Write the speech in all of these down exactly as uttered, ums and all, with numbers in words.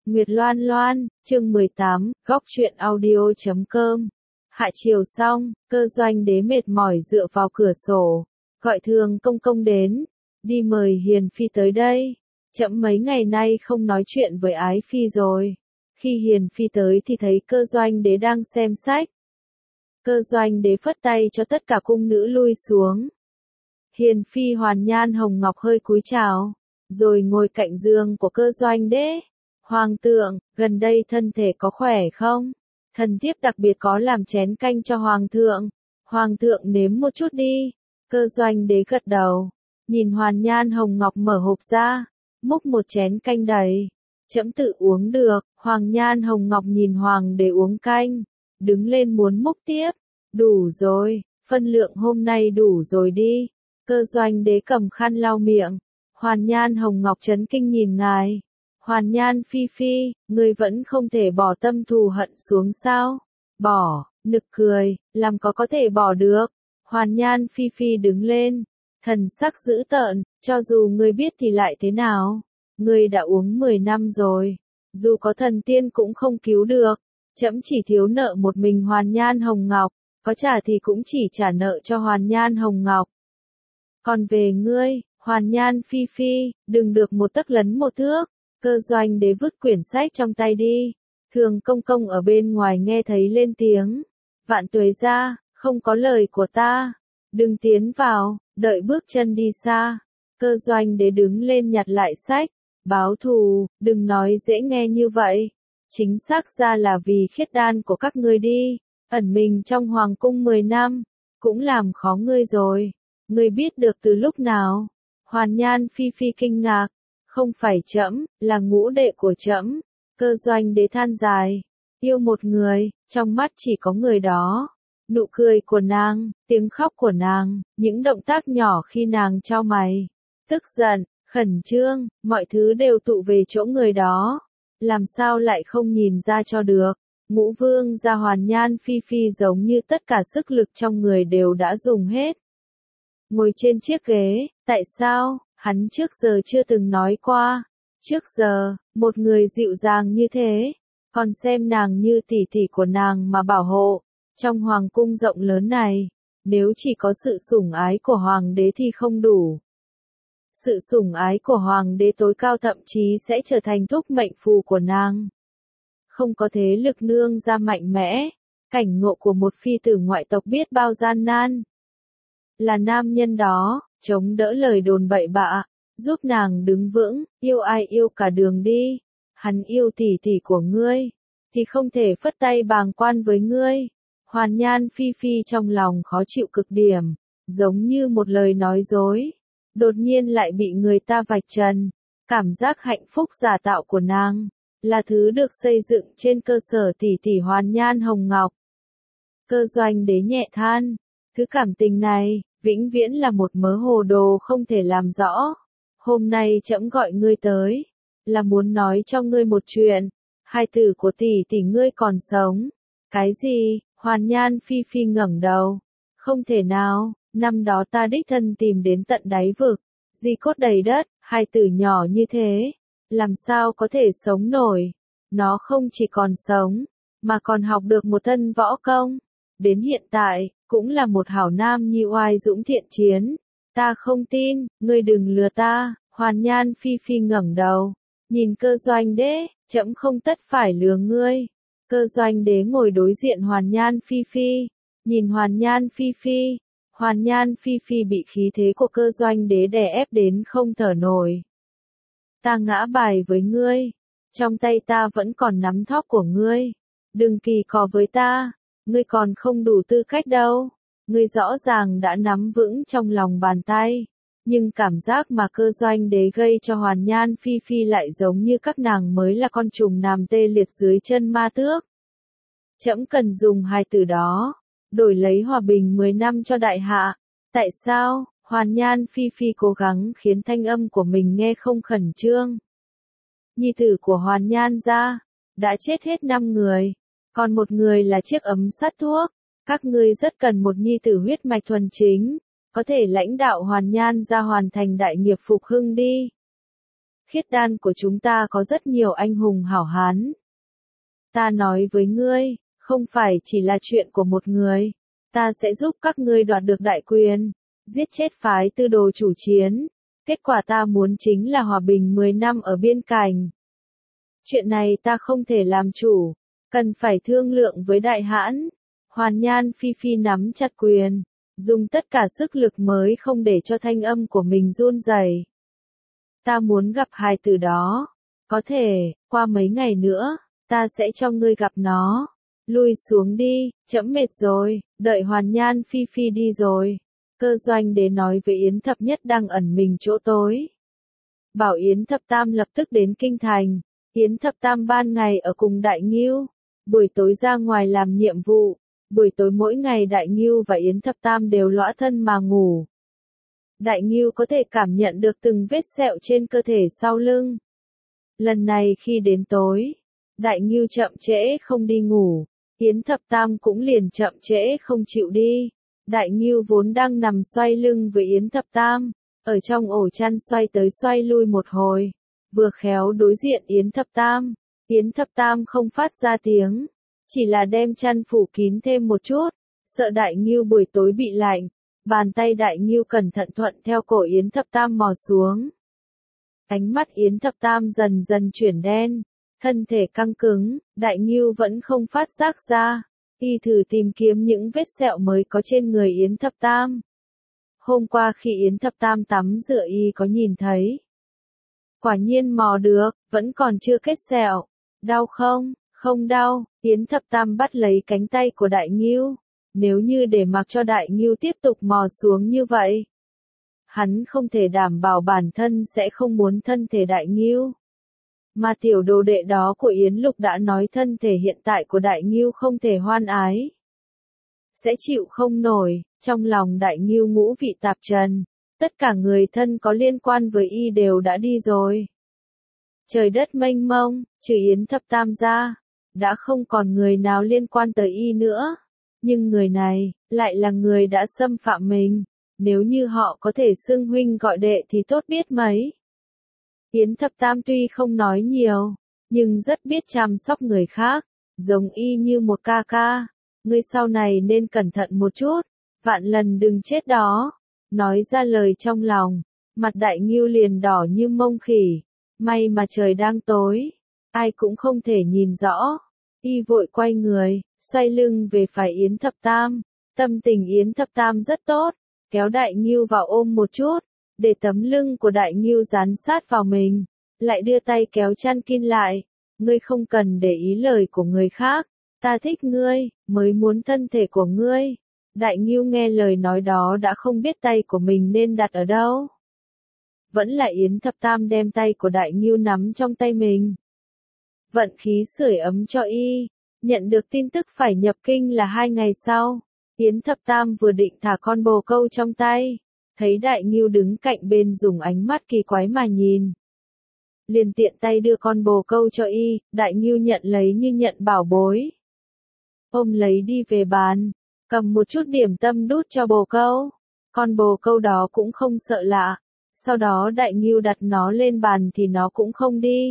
Nguyệt Loan Loan, chương mười tám, góc truyện audio chấm com. Hạ chiều xong, Cơ Doanh Đế mệt mỏi dựa vào cửa sổ, gọi Thường Công Công đến, đi mời Hiền Phi tới đây. Chậm mấy ngày nay không nói chuyện với Ái Phi rồi. Khi Hiền Phi tới thì thấy Cơ Doanh Đế đang xem sách. Cơ Doanh Đế phất tay cho tất cả cung nữ lui xuống. Hiền Phi hoàn nhan hồng ngọc hơi cúi chào, rồi ngồi cạnh giường của Cơ Doanh Đế. Hoàng thượng, gần đây thân thể có khỏe không? Thần thiếp đặc biệt có làm chén canh cho Hoàng thượng. Hoàng thượng nếm một chút đi. Cơ Doanh Đế gật đầu, nhìn hoàn nhan hồng ngọc mở hộp ra, múc một chén canh đầy. Trẫm tự uống được. Hoàng nhan hồng ngọc nhìn Hoàng đế uống canh, đứng lên muốn múc tiếp. Đủ rồi, phân lượng hôm nay đủ rồi đi. Cơ Doanh Đế cầm khăn lau miệng. Hoàn nhan hồng ngọc chấn kinh nhìn ngài. Hoàn nhan phi phi, ngươi vẫn không thể bỏ tâm thù hận xuống sao? Bỏ, nực cười, làm có có thể bỏ được. Hoàn nhan phi phi đứng lên, thần sắc dữ tợn, cho dù ngươi biết thì lại thế nào? Ngươi đã uống mười năm rồi, dù có thần tiên cũng không cứu được. Trẫm chỉ thiếu nợ một mình Hoàn nhan hồng ngọc, có trả thì cũng chỉ trả nợ cho Hoàn nhan hồng ngọc. Còn về ngươi, Hoàn nhan phi phi, đừng được một tấc lấn một thước. Cơ Doanh Đế vứt quyển sách trong tay đi. Thường Công Công ở bên ngoài nghe thấy lên tiếng. Vạn tuế ra, không có lời của ta. Đừng tiến vào, đợi bước chân đi xa. Cơ Doanh Đế đứng lên nhặt lại sách. Báo thù, đừng nói dễ nghe như vậy. Chính xác ra là vì khiết đan của các ngươi đi. Ẩn mình trong hoàng cung mười năm, cũng làm khó ngươi rồi. Ngươi biết được từ lúc nào? Hoàn nhan phi phi kinh ngạc. Không phải trẫm, là ngũ đệ của trẫm. Cơ Doanh Đế than dài. Yêu một người, trong mắt chỉ có người đó. Nụ cười của nàng, tiếng khóc của nàng, những động tác nhỏ khi nàng chau mày. Tức giận, khẩn trương, mọi thứ đều tụ về chỗ người đó. Làm sao lại không nhìn ra cho được. Ngũ vương gia Hoàn nhan phi phi giống như tất cả sức lực trong người đều đã dùng hết. Ngồi trên chiếc ghế, tại sao? Hắn trước giờ chưa từng nói qua. Trước giờ, một người dịu dàng như thế, còn xem nàng như tỷ tỷ của nàng mà bảo hộ. Trong hoàng cung rộng lớn này, nếu chỉ có sự sủng ái của hoàng đế thì không đủ. Sự sủng ái của hoàng đế tối cao thậm chí sẽ trở thành thúc mệnh phù của nàng. Không có thế lực nương ra mạnh mẽ, cảnh ngộ của một phi tử ngoại tộc biết bao gian nan. Là nam nhân đó, chống đỡ lời đồn bậy bạ, giúp nàng đứng vững, yêu ai yêu cả đường đi. Hắn yêu tỷ tỷ của ngươi, thì không thể phất tay bàng quan với ngươi. Hoàn nhan phi phi trong lòng khó chịu cực điểm, giống như một lời nói dối, đột nhiên lại bị người ta vạch trần. Cảm giác hạnh phúc giả tạo của nàng, là thứ được xây dựng trên cơ sở tỷ tỷ Hoàn nhan hồng ngọc. Cơ Doanh Đế nhẹ than, thứ cảm tình này, vĩnh viễn là một mớ hồ đồ không thể làm rõ. Hôm nay trẫm gọi ngươi tới, là muốn nói cho ngươi một chuyện. Hai tử của tỷ tỷ ngươi còn sống. Cái gì? Hoàn nhan phi phi ngẩng đầu. Không thể nào, năm đó ta đích thân tìm đến tận đáy vực, di cốt đầy đất, hai tử nhỏ như thế, làm sao có thể sống nổi? Nó không chỉ còn sống, mà còn học được một thân võ công. Đến hiện tại, cũng là một hảo nam nhi oai dũng thiện chiến. Ta không tin, ngươi đừng lừa ta. Hoàn nhan phi phi ngẩng đầu, nhìn Cơ Doanh Đế, trẫm không tất phải lừa ngươi. Cơ Doanh Đế ngồi đối diện Hoàn nhan phi phi, nhìn Hoàn nhan phi phi. Hoàn nhan phi phi bị khí thế của Cơ Doanh Đế đè ép đến không thở nổi. Ta ngã bài với ngươi, trong tay ta vẫn còn nắm thóp của ngươi. Đừng kỳ cò với ta. Ngươi còn không đủ tư cách đâu. Ngươi rõ ràng đã nắm vững trong lòng bàn tay. Nhưng cảm giác mà Cơ Doanh Đế gây cho Hoàn nhan phi phi lại giống như các nàng mới là con trùng nằm tê liệt dưới chân ma tước. Trẫm cần dùng hai từ đó, đổi lấy hòa bình mười năm cho đại hạ. Tại sao? Hoàn nhan phi phi cố gắng khiến thanh âm của mình nghe không khẩn trương. Nhi tử của Hoàn nhan gia, đã chết hết năm người. Còn một người là chiếc ấm sắt thuốc. Các ngươi rất cần một nhi tử huyết mạch thuần chính, có thể lãnh đạo Hoàn nhan gia hoàn thành đại nghiệp phục hưng đi. khiết đan của chúng ta có rất nhiều anh hùng hảo hán. Ta nói với ngươi, không phải chỉ là chuyện của một người. Ta sẽ giúp các ngươi đoạt được đại quyền, giết chết phái tư đồ chủ chiến. Kết quả ta muốn chính là hòa bình mười năm ở biên cảnh. Chuyện này ta không thể làm chủ, cần phải thương lượng với đại hãn. Hoàn Nhan Phi Phi nắm chặt quyền, dùng tất cả sức lực mới không để cho thanh âm của mình run rẩy. Ta muốn gặp hài tử đó. Có thể, qua mấy ngày nữa, ta sẽ cho ngươi gặp nó. Lui xuống đi, trẫm mệt rồi, đợi Hoàn Nhan Phi Phi đi rồi. Cơ Doanh Đế nói với Yến Thập Nhất đang ẩn mình chỗ tối. Bảo Yến Thập Tam lập tức đến kinh thành. Yến Thập Tam ban ngày ở cùng Đại Ngưu, buổi tối ra ngoài làm nhiệm vụ. Buổi tối mỗi ngày Đại Ngưu và Yến Thập Tam đều lõa thân mà ngủ. Đại Ngưu có thể cảm nhận được từng vết sẹo trên cơ thể sau lưng. Lần này khi đến tối, Đại Ngưu chậm trễ không đi ngủ, Yến Thập Tam cũng liền chậm trễ không chịu đi. Đại Ngưu vốn đang nằm xoay lưng với Yến Thập Tam, ở trong ổ chăn xoay tới xoay lui một hồi, vừa khéo đối diện Yến Thập Tam. Yến Thập Tam không phát ra tiếng, chỉ là đem chăn phủ kín thêm một chút, sợ Đại Ngưu buổi tối bị lạnh. Bàn tay Đại Ngưu cẩn thận thuận theo cổ Yến Thập Tam mò xuống. Ánh mắt Yến Thập Tam dần dần chuyển đen, thân thể căng cứng, Đại Ngưu vẫn không phát giác ra. Y thử tìm kiếm những vết sẹo mới có trên người Yến Thập Tam. Hôm qua khi Yến Thập Tam tắm rửa y có nhìn thấy. Quả nhiên mò được, vẫn còn chưa kết sẹo. Đau không? Không đau. Yến Thập Tam bắt lấy cánh tay của Đại Ngưu. Nếu như để mặc cho Đại Ngưu tiếp tục mò xuống như vậy, hắn không thể đảm bảo bản thân sẽ không muốn thân thể Đại Ngưu. Mà tiểu đồ đệ đó của Yến Lục đã nói thân thể hiện tại của Đại Ngưu không thể hoan ái. Sẽ chịu không nổi, trong lòng Đại Ngưu ngũ vị tạp trần, tất cả người thân có liên quan với y đều đã đi rồi. Trời đất mênh mông, trừ Yến Thập Tam ra, đã không còn người nào liên quan tới y nữa. Nhưng người này, lại là người đã xâm phạm mình. Nếu như họ có thể xưng huynh gọi đệ thì tốt biết mấy. Yến Thập Tam tuy không nói nhiều, nhưng rất biết chăm sóc người khác, giống y như một ca ca. Ngươi sau này nên cẩn thận một chút, vạn lần đừng chết đó. Nói ra lời trong lòng, mặt Đại Ngưu liền đỏ như mông khỉ. May mà trời đang tối, ai cũng không thể nhìn rõ. Y vội quay người, xoay lưng về phải Yến Thập Tam. Tâm tình Yến Thập Tam rất tốt, kéo Đại Ngưu vào ôm một chút, để tấm lưng của Đại Ngưu dán sát vào mình, lại đưa tay kéo chăn kín lại. Ngươi không cần để ý lời của người khác, ta thích ngươi, mới muốn thân thể của ngươi. Đại Ngưu nghe lời nói đó đã không biết tay của mình nên đặt ở đâu. Vẫn là Yến Thập Tam đem tay của Đại Ngưu nắm trong tay mình. Vận khí sưởi ấm cho y. Nhận được tin tức phải nhập kinh là hai ngày sau. Yến Thập Tam vừa định thả con bồ câu trong tay, thấy Đại Ngưu đứng cạnh bên dùng ánh mắt kỳ quái mà nhìn. Liền tiện tay đưa con bồ câu cho y, Đại Ngưu nhận lấy như nhận bảo bối. Ôm lấy đi về bàn, cầm một chút điểm tâm đút cho bồ câu. Con bồ câu đó cũng không sợ lạ. Sau đó Đại Ngưu đặt nó lên bàn thì nó cũng không đi.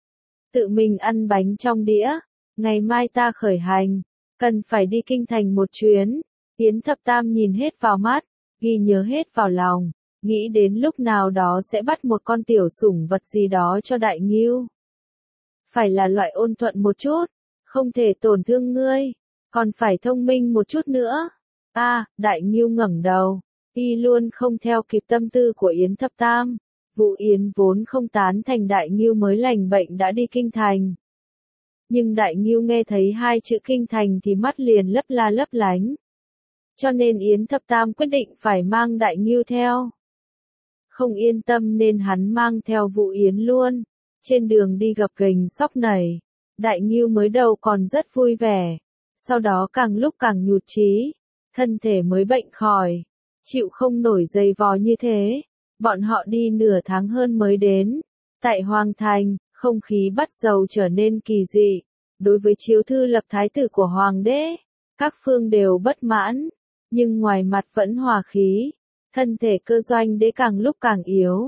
Tự mình ăn bánh trong đĩa. Ngày mai ta khởi hành, cần phải đi kinh thành một chuyến. Yến Thập Tam nhìn hết vào mắt, ghi nhớ hết vào lòng, nghĩ đến lúc nào đó sẽ bắt một con tiểu sủng vật gì đó cho Đại Ngưu. Phải là loại ôn thuận một chút, không thể tổn thương ngươi, còn phải thông minh một chút nữa. A, à, Đại Ngưu ngẩng đầu, y luôn không theo kịp tâm tư của Yến Thập Tam. Vũ Yến vốn không tán thành Đại Ngưu mới lành bệnh đã đi kinh thành. Nhưng Đại Ngưu nghe thấy hai chữ kinh thành thì mắt liền lấp la lấp lánh. Cho nên Yến Thập Tam quyết định phải mang Đại Ngưu theo. Không yên tâm nên hắn mang theo Vũ Yến luôn. Trên đường đi gặp gành sóc nảy, Đại Ngưu mới đầu còn rất vui vẻ. Sau đó càng lúc càng nhụt chí, thân thể mới bệnh khỏi, chịu không nổi dày vò như thế. Bọn họ đi nửa tháng hơn mới đến. Tại Hoàng Thành, không khí bắt đầu trở nên kỳ dị. Đối với chiếu thư lập thái tử của Hoàng đế, các phương đều bất mãn. Nhưng ngoài mặt vẫn hòa khí. Thân thể Cơ Doanh Đế càng lúc càng yếu.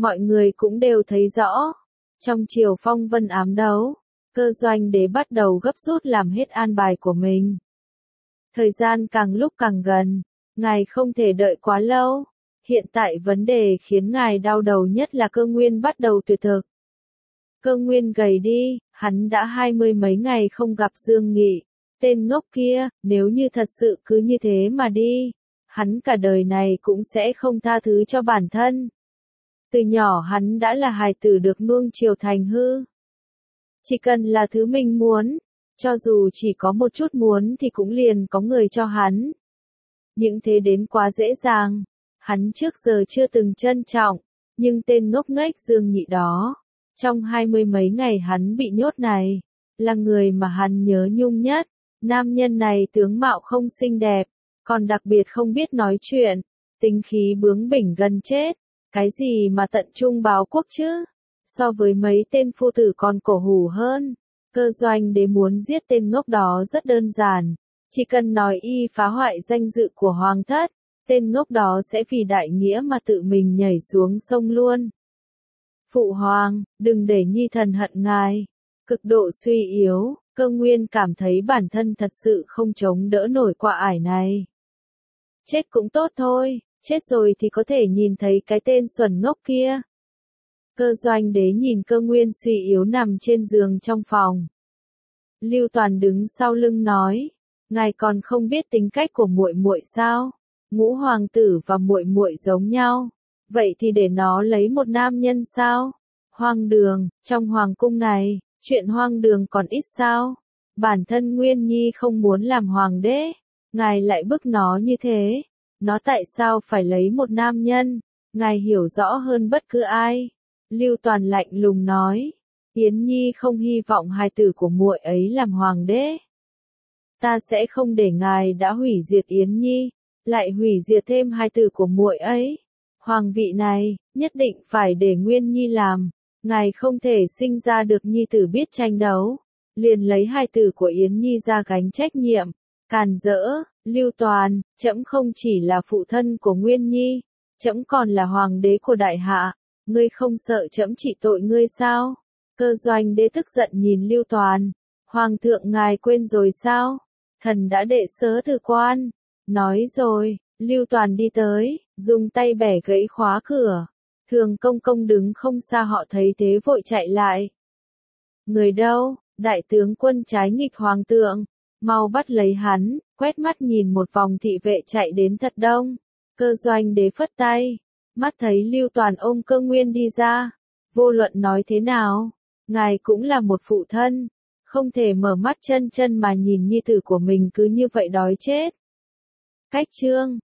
Mọi người cũng đều thấy rõ. Trong chiều phong vân ám đấu, Cơ Doanh Đế bắt đầu gấp rút làm hết an bài của mình. Thời gian càng lúc càng gần, ngài không thể đợi quá lâu. Hiện tại vấn đề khiến ngài đau đầu nhất là Cơ Nguyên bắt đầu tuyệt thực. Cơ Nguyên gầy đi, hắn đã hai mươi mấy ngày không gặp Dương Nghị. Tên ngốc kia, nếu như thật sự cứ như thế mà đi, hắn cả đời này cũng sẽ không tha thứ cho bản thân. Từ nhỏ hắn đã là hài tử được nuông chiều thành hư. Chỉ cần là thứ mình muốn, cho dù chỉ có một chút muốn thì cũng liền có người cho hắn. Những thế đến quá dễ dàng, hắn trước giờ chưa từng trân trọng, nhưng tên ngốc nghếch Dương Nhị đó, trong hai mươi mấy ngày hắn bị nhốt này, là người mà hắn nhớ nhung nhất. Nam nhân này tướng mạo không xinh đẹp, còn đặc biệt không biết nói chuyện, tính khí bướng bỉnh gần chết, cái gì mà tận trung báo quốc chứ, so với mấy tên phu tử còn cổ hủ hơn. Cơ Doanh Đế muốn giết tên ngốc đó rất đơn giản, chỉ cần nói y phá hoại danh dự của hoàng thất, tên ngốc đó sẽ vì đại nghĩa mà tự mình nhảy xuống sông luôn. Phụ hoàng, đừng để nhi thần hận ngài. Cực độ suy yếu, Cơ Nguyên cảm thấy bản thân thật sự không chống đỡ nổi quả ải này. Chết cũng tốt thôi, chết rồi thì có thể nhìn thấy cái tên xuẩn ngốc kia. Cơ Doanh Đế nhìn Cơ Nguyên suy yếu nằm trên giường trong phòng. Lưu Toàn đứng sau lưng nói, ngài còn không biết tính cách của muội muội sao? Ngũ hoàng tử và muội muội giống nhau, vậy thì để nó lấy một nam nhân sao? Hoang đường, trong hoàng cung này, chuyện hoang đường còn ít sao? Bản thân Nguyên Nhi không muốn làm hoàng đế, ngài lại bức nó như thế. Nó tại sao phải lấy một nam nhân? Ngài hiểu rõ hơn bất cứ ai. Lưu Toàn lạnh lùng nói, Yến Nhi không hy vọng hài tử của muội ấy làm hoàng đế. Ta sẽ không để ngài đã hủy diệt Yến Nhi, lại hủy diệt thêm hài tử của muội ấy. Hoàng vị này, nhất định phải để Nguyên Nhi làm. Ngài không thể sinh ra được nhi tử biết tranh đấu, liền lấy hài tử của Yến Nhi ra gánh trách nhiệm. Càn rỡ, Lưu Toàn, trẫm không chỉ là phụ thân của Nguyên Nhi, trẫm còn là hoàng đế của đại hạ, ngươi không sợ trẫm trị tội ngươi sao? Cơ Doanh Đế tức giận nhìn Lưu Toàn, hoàng thượng ngài quên rồi sao? Thần đã đệ sớ thư quan. Nói rồi, Lưu Toàn đi tới, dùng tay bẻ gãy khóa cửa. Thường công công đứng không xa họ thấy thế vội chạy lại. Người đâu? Đại tướng quân trái nghịch hoàng thượng. Mau bắt lấy hắn, quét mắt nhìn một vòng thị vệ chạy đến thật đông. Cơ Doanh Đế phất tay, mắt thấy Lưu Toàn ôm Cơ Nguyên đi ra. Vô luận nói thế nào, ngài cũng là một phụ thân, không thể mở mắt chân chân mà nhìn nhi tử của mình cứ như vậy đói chết. Cách chương